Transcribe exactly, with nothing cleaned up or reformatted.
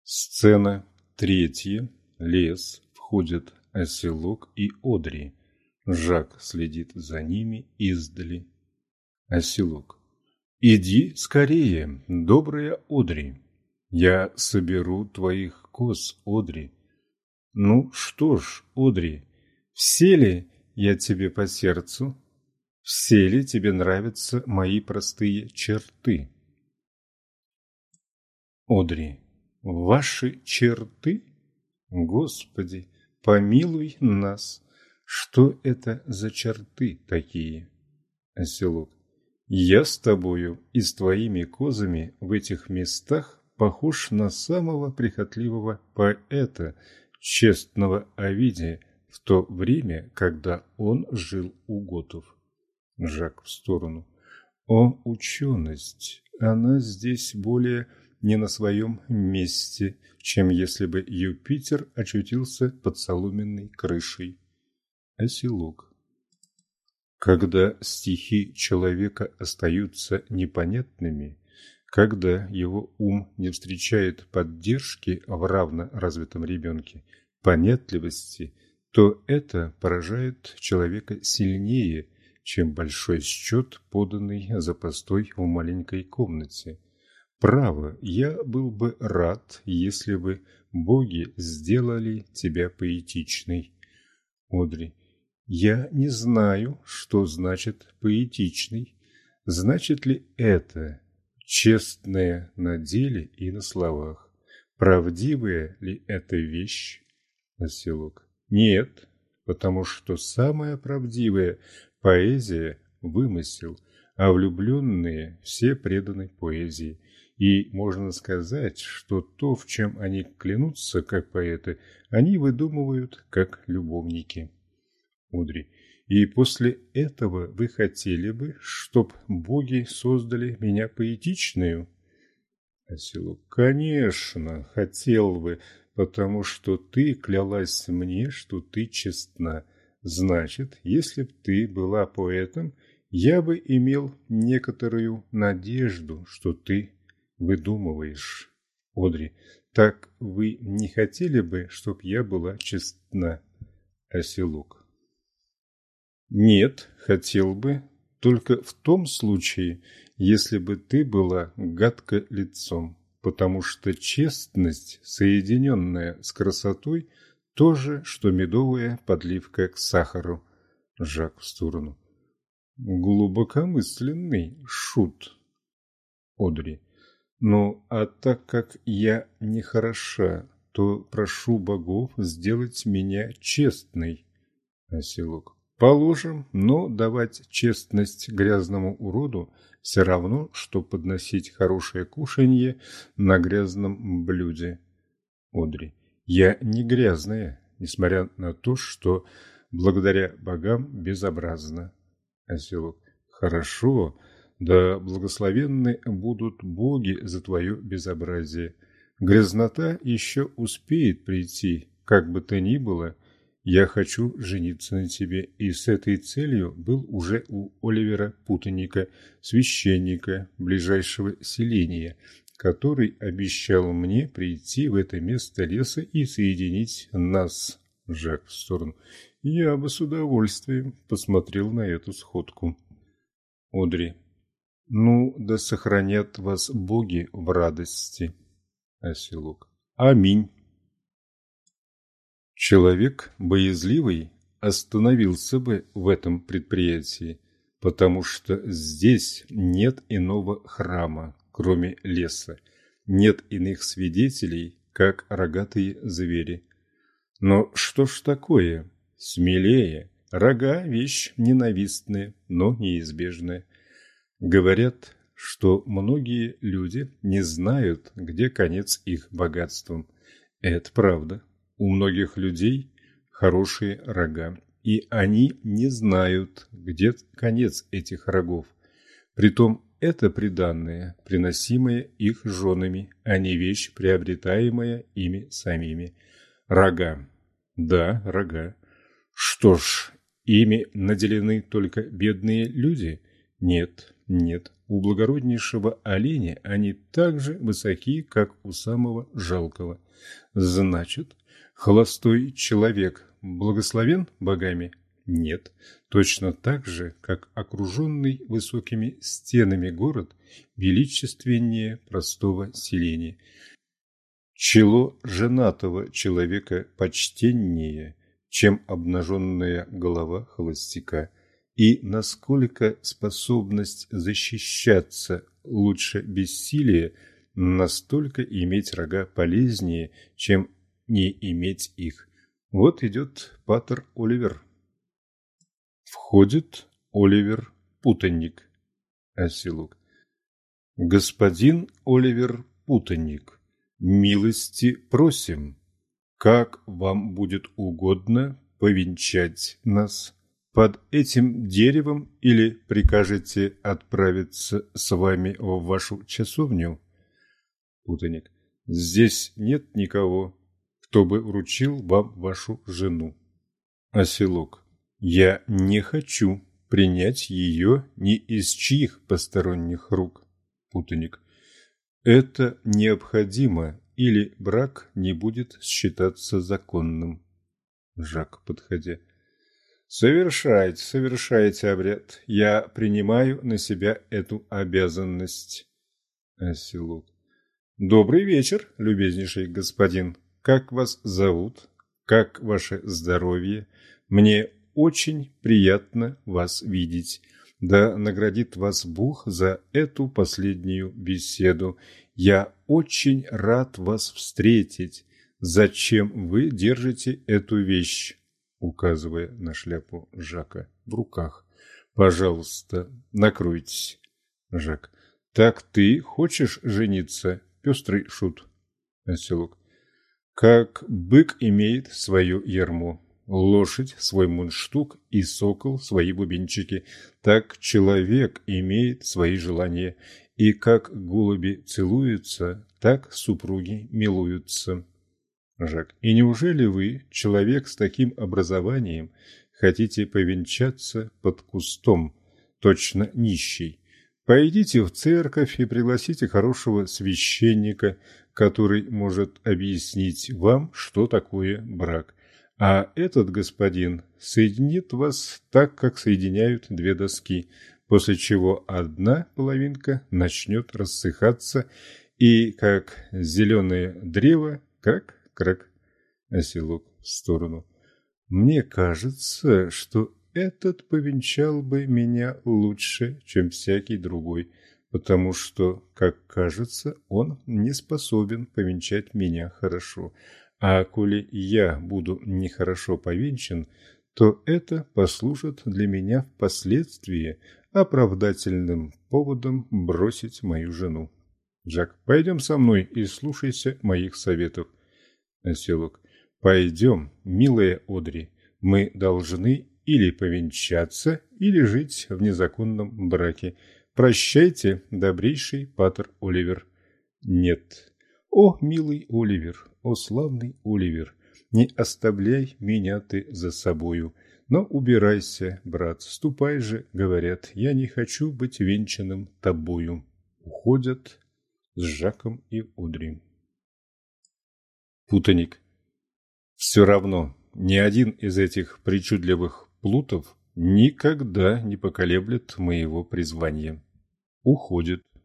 Сцена третья. Лес. Входят Оселок и Одри. Жак следит за ними издали. Оселок. Иди скорее, добрая Одри. Я соберу твоих коз, Одри. Ну что ж, Одри, все ли я тебе по сердцу? Все ли тебе нравятся мои простые черты? Одри. Ваши черты? Господи, помилуй нас. Что это за черты такие? Оселок. Я с тобою и с твоими козами в этих местах похож на самого прихотливого поэта, честного Овидия, в то время, когда он жил у готов. Жак в сторону. О, ученость! Она здесь более не на своем месте, чем если бы Юпитер очутился под соломенной крышей. Оселок. Когда стихи человека остаются непонятными, когда его ум не встречает поддержки в равно развитом ребенке, понятливости, то это поражает человека сильнее, чем большой счет, поданный за постой в маленькой комнате. Право, я был бы рад, если бы боги сделали тебя поэтичной. Одри. Я не знаю, что значит поэтичный. Значит ли это честное на деле и на словах? Правдивая ли это вещь? Оселок. Нет, потому что самая правдивая поэзия – вымысел, а влюбленные все преданы поэзии. И можно сказать, что то, в чем они клянутся, как поэты, они выдумывают, как любовники. Одри. И после этого вы хотели бы, чтоб боги создали меня поэтичную? Оселок. Конечно, хотел бы, потому что ты клялась мне, что ты честна. Значит, если б ты была поэтом, я бы имел некоторую надежду, что ты выдумываешь. Одри. Так вы не хотели бы, чтоб я была честна? Оселок. Нет, хотел бы, только в том случае, если бы ты была гадко лицом, потому что честность, соединенная с красотой, то же, что медовая подливка к сахару. Жак в сторону. Глубокомысленный шут. Одри. Ну, а так как я не хороша, то прошу богов сделать меня честной. Оселок. Положим, но давать честность грязному уроду все равно, что подносить хорошее кушанье на грязном блюде. Одри. Я не грязная, несмотря на то, что благодаря богам безобразно. Оселок. Хорошо, да благословенны будут боги за твое безобразие. Грязнота еще успеет прийти, как бы то ни было. Я хочу жениться на тебе, и с этой целью был уже у Оливера Путаника, священника ближайшего селения, который обещал мне прийти в это место леса и соединить нас. Жак в сторону. Я бы с удовольствием посмотрел на эту сходку. Одри. Ну, да сохранят вас боги в радости. Оселок. Аминь. Человек боязливый остановился бы в этом предприятии, потому что здесь нет иного храма, кроме леса, нет иных свидетелей, как рогатые звери. Но что ж такое? Смелее. Рога – вещь ненавистная, но неизбежная. Говорят, что многие люди не знают, где конец их богатствам. Это правда. У многих людей хорошие рога, и они не знают, где конец этих рогов. Притом это приданное, приносимое их женами, а не вещь, приобретаемая ими самими. Рога. Да, рога. Что ж, ими наделены только бедные люди? Нет, нет. у благороднейшего оленя они так же высоки, как у самого жалкого. Значит, холостой человек благословен богами? Нет. Точно так же, как окруженный высокими стенами город величественнее простого селения. Чело женатого человека почтеннее, чем обнаженная голова холостяка, и насколько способность защищаться лучше бессилия, настолько иметь рога полезнее, чем не иметь их. Вот идет патер Оливер. Входит Оливер Путанник. Оселок. Господин Оливер Путанник, милости просим, как вам будет угодно повенчать нас под этим деревом или прикажете отправиться с вами в вашу часовню? Путаник. Здесь нет никого, кто бы вручил вам вашу жену. Оселок. Я не хочу принять ее ни из чьих посторонних рук. Путаник. Это необходимо, или брак не будет считаться законным. Жак, подходя. Совершайте, совершайте обряд. Я принимаю на себя эту обязанность. Оселок. Добрый вечер, любезнейший господин. Как вас зовут? Как ваше здоровье? Мне очень приятно вас видеть. Да наградит вас Бог за эту последнюю беседу. Я очень рад вас встретить. Зачем вы держите эту вещь? Указывая на шляпу Жака в руках. Пожалуйста, накройтесь. Жак. Так ты хочешь жениться, пестрый шут? Оселок. Как бык имеет свое ярмо, лошадь свой мундштук и сокол свои бубенчики, так человек имеет свои желания, и как голуби целуются, так супруги милуются. Жак. И неужели вы, человек с таким образованием, хотите повенчаться под кустом, точно нищий? Пойдите в церковь и пригласите хорошего священника, который может объяснить вам, что такое брак. А этот господин соединит вас так, как соединяют две доски, после чего одна половинка начнет рассыхаться, и как зеленое древо, как крак. Оселок в сторону. Мне кажется, что этот повенчал бы меня лучше, чем всякий другой, потому что, как кажется, он не способен повенчать меня хорошо. А коли я буду нехорошо повенчан, то это послужит для меня впоследствии оправдательным поводом бросить мою жену. Жак, пойдем со мной и слушайся моих советов. Оселок. Пойдем, милая Одри, мы должны или повенчаться, или жить в незаконном браке. Прощайте, добрейший патер Оливер. Нет. О, милый Оливер, о, славный Оливер, не оставляй меня ты за собою, но убирайся, брат, ступай же, говорят, я не хочу быть венчанным тобою. Уходят с Жаком и Одри. Путаник. Все равно, ни один из этих причудливых плутов никогда не поколеблет моего призвания. Уходит.